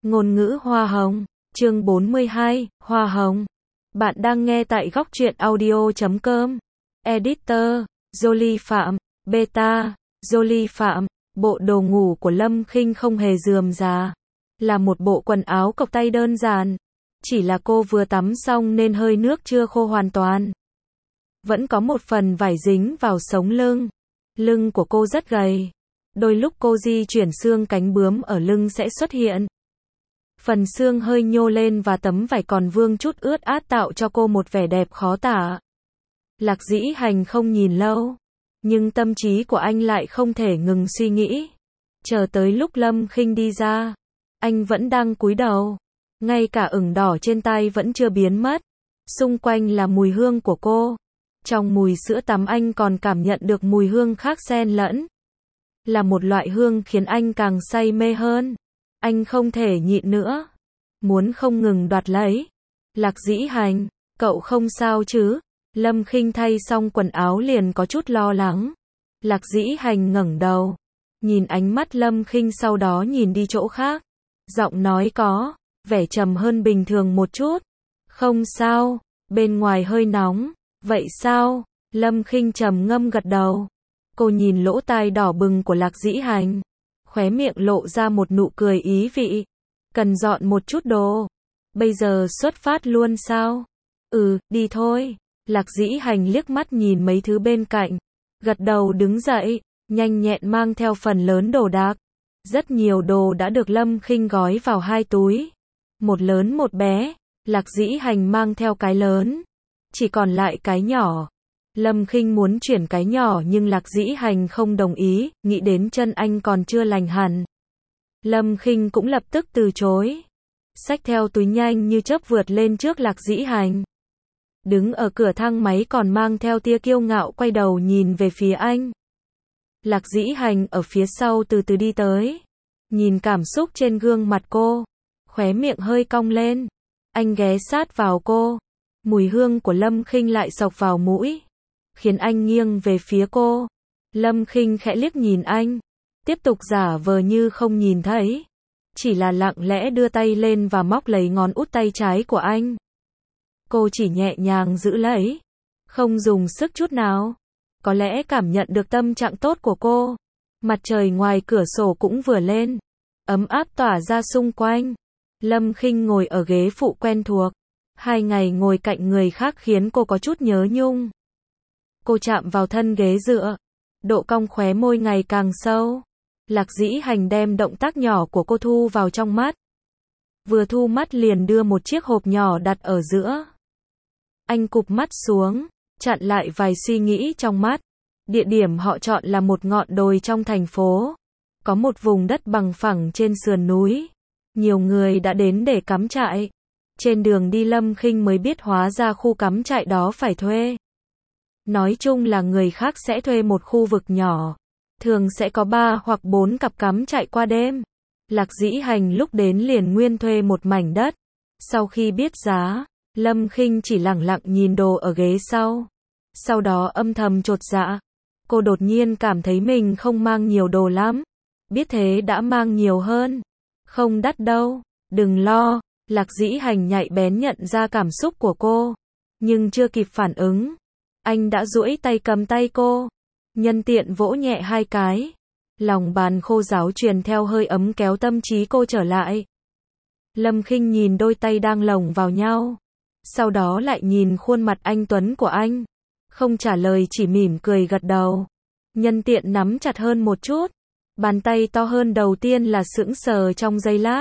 Ngôn ngữ hoa hồng, chương 42, hoa hồng. Bạn đang nghe tại góc truyện audio.com. Editor, Jolie Phạm, Beta, Jolie Phạm. Bộ đồ ngủ của Lâm Khinh không hề rườm rà. Là một bộ quần áo cộc tay đơn giản. Chỉ là cô vừa tắm xong nên hơi nước chưa khô hoàn toàn. Vẫn có một phần vải dính vào sống lưng. Lưng của cô rất gầy. Đôi lúc cô di chuyển xương cánh bướm ở lưng sẽ xuất hiện. Phần xương hơi nhô lên và tấm vải còn vương chút ướt át tạo cho cô một vẻ đẹp khó tả. Lạc Dĩ Hành không nhìn lâu. Nhưng tâm trí của anh lại không thể ngừng suy nghĩ. Chờ tới lúc Lâm Khinh đi ra. Anh vẫn đang cúi đầu. Ngay cả ửng đỏ trên tay vẫn chưa biến mất. Xung quanh là mùi hương của cô. Trong mùi sữa tắm anh còn cảm nhận được mùi hương khác xen lẫn. Là một loại hương khiến anh càng say mê hơn. Anh không thể nhịn nữa. Muốn không ngừng đoạt lấy. Lạc Dĩ Hành, cậu không sao chứ? Lâm Khinh thay xong quần áo liền có chút lo lắng. Lạc Dĩ Hành ngẩng đầu. Nhìn ánh mắt Lâm Khinh sau đó nhìn đi chỗ khác. Giọng nói có vẻ trầm hơn bình thường một chút. Không sao, bên ngoài hơi nóng. Vậy sao? Lâm Khinh trầm ngâm gật đầu. Cô nhìn lỗ tai đỏ bừng của Lạc Dĩ Hành. Khóe miệng lộ ra một nụ cười ý vị. Cần dọn một chút đồ. Bây giờ xuất phát luôn sao? Đi thôi. Lạc Dĩ Hành liếc mắt nhìn mấy thứ bên cạnh. Gật đầu đứng dậy. Nhanh nhẹn mang theo phần lớn đồ đạc. Rất nhiều đồ đã được Lâm Khinh gói vào hai túi. Một lớn một bé. Lạc Dĩ Hành mang theo cái lớn. Chỉ còn lại cái nhỏ. Lâm Khinh muốn chuyển cái nhỏ nhưng Lạc Dĩ Hành không đồng ý, nghĩ đến chân anh còn chưa lành hẳn. Lâm Khinh cũng lập tức từ chối. Xách theo túi nhanh như chớp vượt lên trước Lạc Dĩ Hành. Đứng ở cửa thang máy còn mang theo tia kiêu ngạo quay đầu nhìn về phía anh. Lạc Dĩ Hành ở phía sau từ từ đi tới. Nhìn cảm xúc trên gương mặt cô. Khóe miệng hơi cong lên. Anh ghé sát vào cô. Mùi hương của Lâm Khinh lại xộc vào mũi. Khiến anh nghiêng về phía cô. Lâm Khinh khẽ liếc nhìn anh. Tiếp tục giả vờ như không nhìn thấy. Chỉ là lặng lẽ đưa tay lên và móc lấy ngón út tay trái của anh. Cô chỉ nhẹ nhàng giữ lấy. Không dùng sức chút nào. Có lẽ cảm nhận được tâm trạng tốt của cô. Mặt trời ngoài cửa sổ cũng vừa lên. Ấm áp tỏa ra xung quanh. Lâm Khinh ngồi ở ghế phụ quen thuộc. 2 ngày ngồi cạnh người khác khiến cô có chút nhớ nhung. Cô chạm vào thân ghế dựa. Độ cong khóe môi ngày càng sâu. Lạc Dĩ Hành đem động tác nhỏ của cô thu vào trong mắt. Vừa thu mắt liền đưa một chiếc hộp nhỏ đặt ở giữa. Anh cụp mắt xuống, chặn lại vài suy nghĩ trong mắt. Địa điểm họ chọn là một ngọn đồi trong thành phố. Có một vùng đất bằng phẳng trên sườn núi. Nhiều người đã đến để cắm trại. Trên đường đi Lâm Khinh mới biết hóa ra khu cắm trại đó phải thuê. Nói chung là người khác sẽ thuê một khu vực nhỏ. Thường sẽ có 3 hoặc 4 cặp cắm trại qua đêm. Lạc Dĩ Hành lúc đến liền nguyên thuê một mảnh đất. Sau khi biết giá, Lâm Khinh chỉ lẳng lặng nhìn đồ ở ghế sau. Sau đó âm thầm chột dạ. Cô đột nhiên cảm thấy mình không mang nhiều đồ lắm. Biết thế đã mang nhiều hơn. Không đắt đâu, đừng lo. Lạc Dĩ Hành nhạy bén nhận ra cảm xúc của cô. Nhưng chưa kịp phản ứng. Anh đã duỗi tay cầm tay cô. Nhân tiện vỗ nhẹ 2 cái. Lòng bàn khô ráo truyền theo hơi ấm kéo tâm trí cô trở lại. Lâm Khinh nhìn đôi tay đang lồng vào nhau. Sau đó lại nhìn khuôn mặt anh tuấn của anh. Không trả lời chỉ mỉm cười gật đầu. Nhân tiện nắm chặt hơn một chút. Bàn tay to hơn đầu tiên là sững sờ trong giây lát.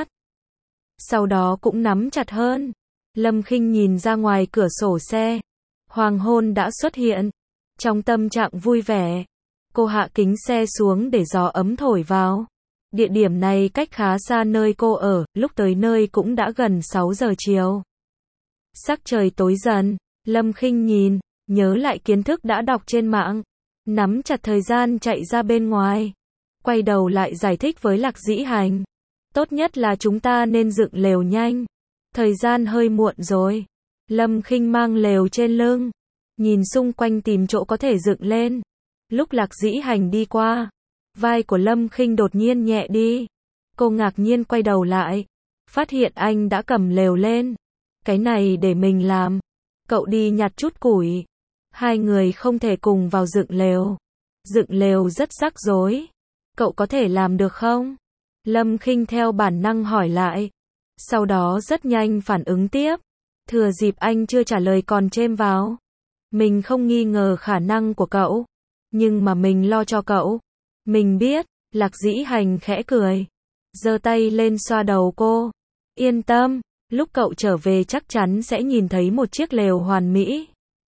Sau đó cũng nắm chặt hơn. Lâm Khinh nhìn ra ngoài cửa sổ xe. Hoàng hôn đã xuất hiện. Trong tâm trạng vui vẻ, cô hạ kính xe xuống để gió ấm thổi vào. Địa điểm này cách khá xa nơi cô ở, lúc tới nơi cũng đã gần 6 giờ chiều. Sắc trời tối dần, Lâm Khinh nhìn, nhớ lại kiến thức đã đọc trên mạng. Nắm chặt thời gian chạy ra bên ngoài. Quay đầu lại giải thích với Lạc Dĩ Hành. Tốt nhất là chúng ta nên dựng lều nhanh. Thời gian hơi muộn rồi. Lâm Khinh mang lều trên lưng. Nhìn xung quanh tìm chỗ có thể dựng lên. Lúc Lạc Dĩ Hành đi qua, vai của Lâm Khinh đột nhiên nhẹ đi. Cô ngạc nhiên quay đầu lại. phát hiện anh đã cầm lều lên. Cái này để mình làm. Cậu đi nhặt chút củi. Hai người không thể cùng vào dựng lều. Dựng lều rất rắc rối. Cậu có thể làm được không? Lâm Khinh theo bản năng hỏi lại. Sau đó rất nhanh phản ứng tiếp. Thừa dịp anh chưa trả lời còn chêm vào. Mình không nghi ngờ khả năng của cậu. Nhưng mà mình lo cho cậu. Mình biết. Lạc Dĩ Hành khẽ cười. Giơ tay lên xoa đầu cô. Yên tâm. Lúc cậu trở về chắc chắn sẽ nhìn thấy một chiếc lều hoàn mỹ.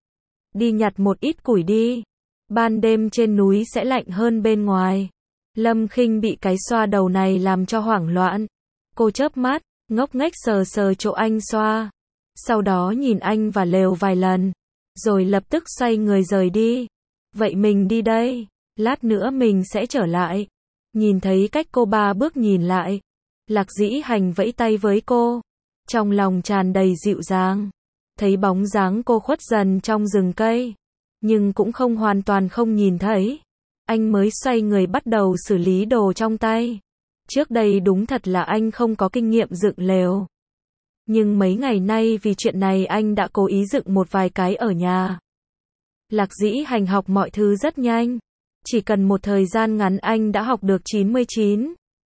Đi nhặt một ít củi đi. Ban đêm trên núi sẽ lạnh hơn bên ngoài. Lâm Khinh bị cái xoa đầu này làm cho hoảng loạn. Cô chớp mắt, ngốc nghếch sờ sờ chỗ anh xoa. Sau đó nhìn anh và lều vài lần. Rồi lập tức xoay người rời đi. Vậy mình đi đây. Lát nữa mình sẽ trở lại. Nhìn thấy cách cô 3 bước nhìn lại. Lạc Dĩ Hành vẫy tay với cô. Trong lòng tràn đầy dịu dàng. Thấy bóng dáng cô khuất dần trong rừng cây. Nhưng cũng không hoàn toàn không nhìn thấy. Anh mới xoay người bắt đầu xử lý đồ trong tay. Trước đây đúng thật là anh không có kinh nghiệm dựng lều. Nhưng mấy ngày nay vì chuyện này anh đã cố ý dựng một vài cái ở nhà. Lạc Dĩ Hành học mọi thứ rất nhanh. Chỉ cần một thời gian ngắn anh đã học được 99.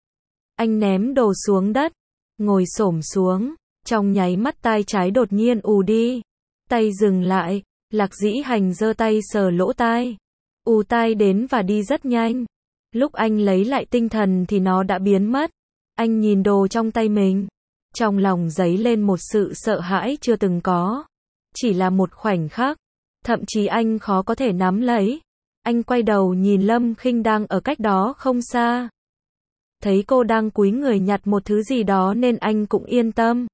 Anh ném đồ xuống đất. Ngồi xổm xuống. Trong nháy mắt tai trái đột nhiên ù đi. Tay dừng lại. Lạc Dĩ Hành giơ tay sờ lỗ tai. Ù tai đến và đi rất nhanh. Lúc anh lấy lại tinh thần thì nó đã biến mất. Anh nhìn đồ trong tay mình. Trong lòng dấy lên một sự sợ hãi chưa từng có. Chỉ là một khoảnh khắc. Thậm chí anh khó có thể nắm lấy. Anh quay đầu nhìn Lâm Khinh đang ở cách đó không xa. Thấy cô đang cúi người nhặt một thứ gì đó nên anh cũng yên tâm.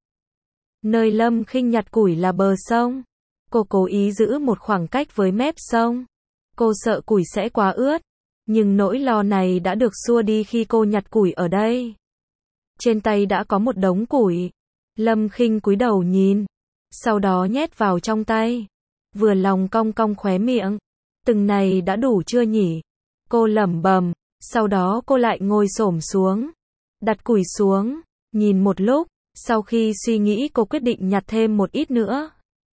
Nơi Lâm Khinh nhặt củi là bờ sông. Cô cố ý giữ một khoảng cách với mép sông. Cô sợ củi sẽ quá ướt. Nhưng nỗi lo này đã được xua đi khi cô nhặt củi ở đây. Trên tay đã có một đống củi. Lâm Khinh cúi đầu nhìn. Sau đó nhét vào trong tay. Vừa lòng cong cong khóe miệng. Từng này đã đủ chưa nhỉ? Cô lẩm bẩm. Sau đó cô lại ngồi xổm xuống. Đặt củi xuống. Nhìn một lúc. Sau khi suy nghĩ cô quyết định nhặt thêm một ít nữa.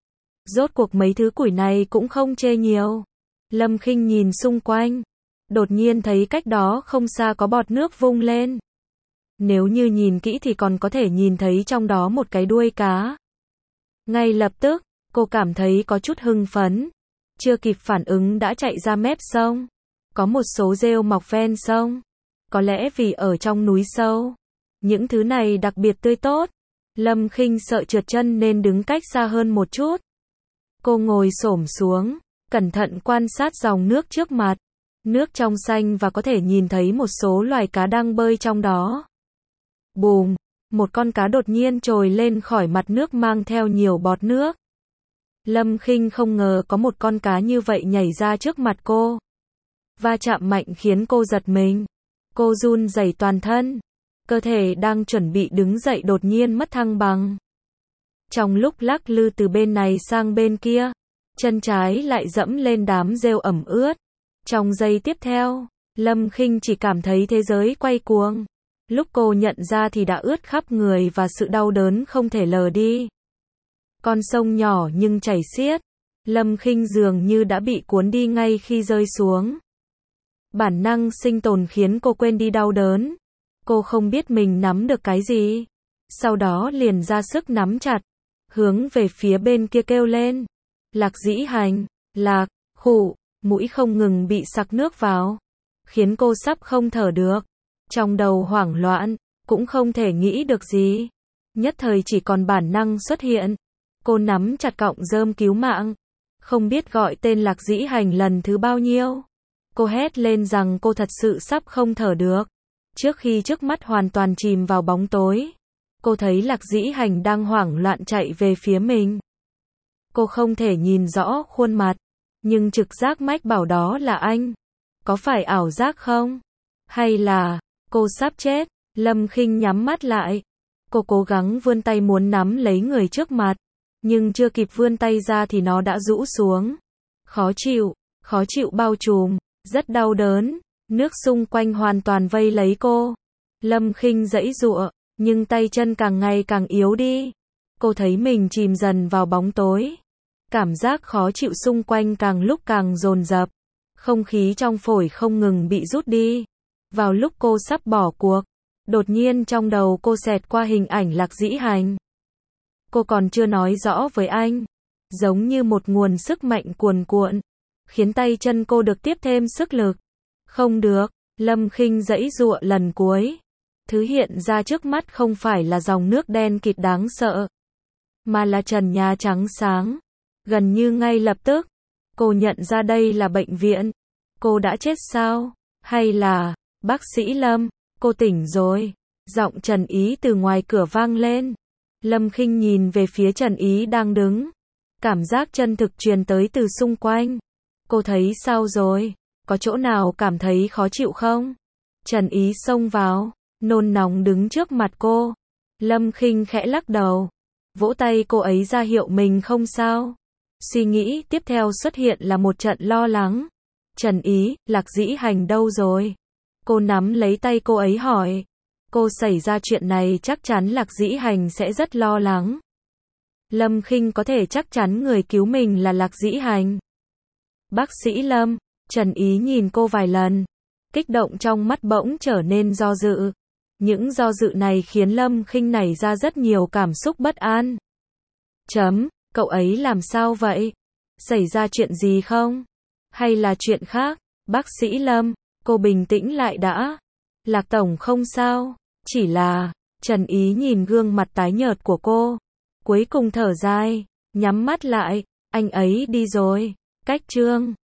Rốt cuộc mấy thứ củi này cũng không chê nhiều. Lâm Khinh nhìn xung quanh. Đột nhiên thấy cách đó không xa có bọt nước vung lên. Nếu như nhìn kỹ thì còn có thể nhìn thấy trong đó một cái đuôi cá. Ngay lập tức, cô cảm thấy có chút hưng phấn. Chưa kịp phản ứng đã chạy ra mép sông. Có một số rêu mọc ven sông. Có lẽ vì ở trong núi sâu. Những thứ này đặc biệt tươi tốt. Lâm Khinh sợ trượt chân nên đứng cách xa hơn một chút. Cô ngồi xổm xuống, cẩn thận quan sát dòng nước trước mặt. Nước trong xanh và có thể nhìn thấy một số loài cá đang bơi trong đó. Bùm, một con cá đột nhiên trồi lên khỏi mặt nước mang theo nhiều bọt nước. Lâm Khinh không ngờ có một con cá như vậy nhảy ra trước mặt cô. Va chạm mạnh khiến cô giật mình. Cô run rẩy toàn thân. Cơ thể đang chuẩn bị đứng dậy đột nhiên mất thăng bằng. Trong lúc lắc lư từ bên này sang bên kia, chân trái lại dẫm lên đám rêu ẩm ướt. Trong giây tiếp theo, Lâm Khinh chỉ cảm thấy thế giới quay cuồng. Lúc cô nhận ra thì đã ướt khắp người và sự đau đớn không thể lờ đi. Con sông nhỏ nhưng chảy xiết. Lâm Khinh dường như đã bị cuốn đi ngay khi rơi xuống. Bản năng sinh tồn khiến cô quên đi đau đớn. Cô không biết mình nắm được cái gì. Sau đó liền ra sức nắm chặt. Hướng về phía bên kia kêu lên. Lạc Dĩ Hành, Lạc, khụ, mũi không ngừng bị sặc nước vào. Khiến cô sắp không thở được. Trong đầu hoảng loạn, cũng không thể nghĩ được gì. Nhất thời chỉ còn bản năng xuất hiện. Cô nắm chặt cọng rơm cứu mạng. Không biết gọi tên Lạc Dĩ Hành lần thứ bao nhiêu. Cô hét lên rằng cô thật sự sắp không thở được. Trước khi trước mắt hoàn toàn chìm vào bóng tối, cô thấy Lạc Dĩ Hành đang hoảng loạn chạy về phía mình. Cô không thể nhìn rõ khuôn mặt, nhưng trực giác mách bảo đó là anh. Có phải ảo giác không? Hay là, cô sắp chết? Lâm Khinh nhắm mắt lại. Cô cố gắng vươn tay muốn nắm lấy người trước mặt, nhưng chưa kịp vươn tay ra thì nó đã rũ xuống. Khó chịu bao trùm, rất đau đớn. Nước xung quanh hoàn toàn vây lấy cô. Lâm Khinh giãy giụa, Nhưng tay chân càng ngày càng yếu đi. Cô thấy mình chìm dần vào bóng tối. Cảm giác khó chịu xung quanh càng lúc càng dồn dập. Không khí trong phổi không ngừng bị rút đi. Vào lúc cô sắp bỏ cuộc, đột nhiên trong đầu cô xẹt qua hình ảnh Lạc Dĩ Hành. Cô còn chưa nói rõ với anh. Giống như một nguồn sức mạnh cuồn cuộn, khiến tay chân cô được tiếp thêm sức lực. Không được, Lâm Khinh giãy giụa lần cuối. Thứ hiện ra trước mắt không phải là dòng nước đen kịt đáng sợ, mà là trần nhà trắng sáng. Gần như ngay lập tức, cô nhận ra đây là bệnh viện. Cô đã chết sao? Hay là, bác sĩ Lâm, cô tỉnh rồi. Giọng Trần Ý từ ngoài cửa vang lên. Lâm Khinh nhìn về phía Trần Ý đang đứng. Cảm giác chân thực truyền tới từ xung quanh. Cô thấy sao rồi? Có chỗ nào cảm thấy khó chịu không? Trần Ý xông vào, nôn nóng đứng trước mặt cô. Lâm Khinh khẽ lắc đầu, vỗ tay cô ấy ra hiệu mình không sao. Suy nghĩ tiếp theo xuất hiện là một trận lo lắng. Trần Ý, Lạc Dĩ Hành đâu rồi? Cô nắm lấy tay cô ấy hỏi. Cô xảy ra chuyện này chắc chắn Lạc Dĩ Hành sẽ rất lo lắng. Lâm Khinh có thể chắc chắn người cứu mình là Lạc Dĩ Hành. Bác sĩ Lâm, Trần Ý nhìn cô vài lần. Kích động trong mắt bỗng trở nên do dự. Những do dự này khiến Lâm Khinh nảy ra rất nhiều cảm xúc bất an. Cậu ấy làm sao vậy? Xảy ra chuyện gì không? Hay là chuyện khác? Bác sĩ Lâm, cô bình tĩnh lại đã. Lạc Tổng không sao, chỉ là... Trần Ý nhìn gương mặt tái nhợt của cô. Cuối cùng thở dài, nhắm mắt lại, anh ấy đi rồi. Cách chương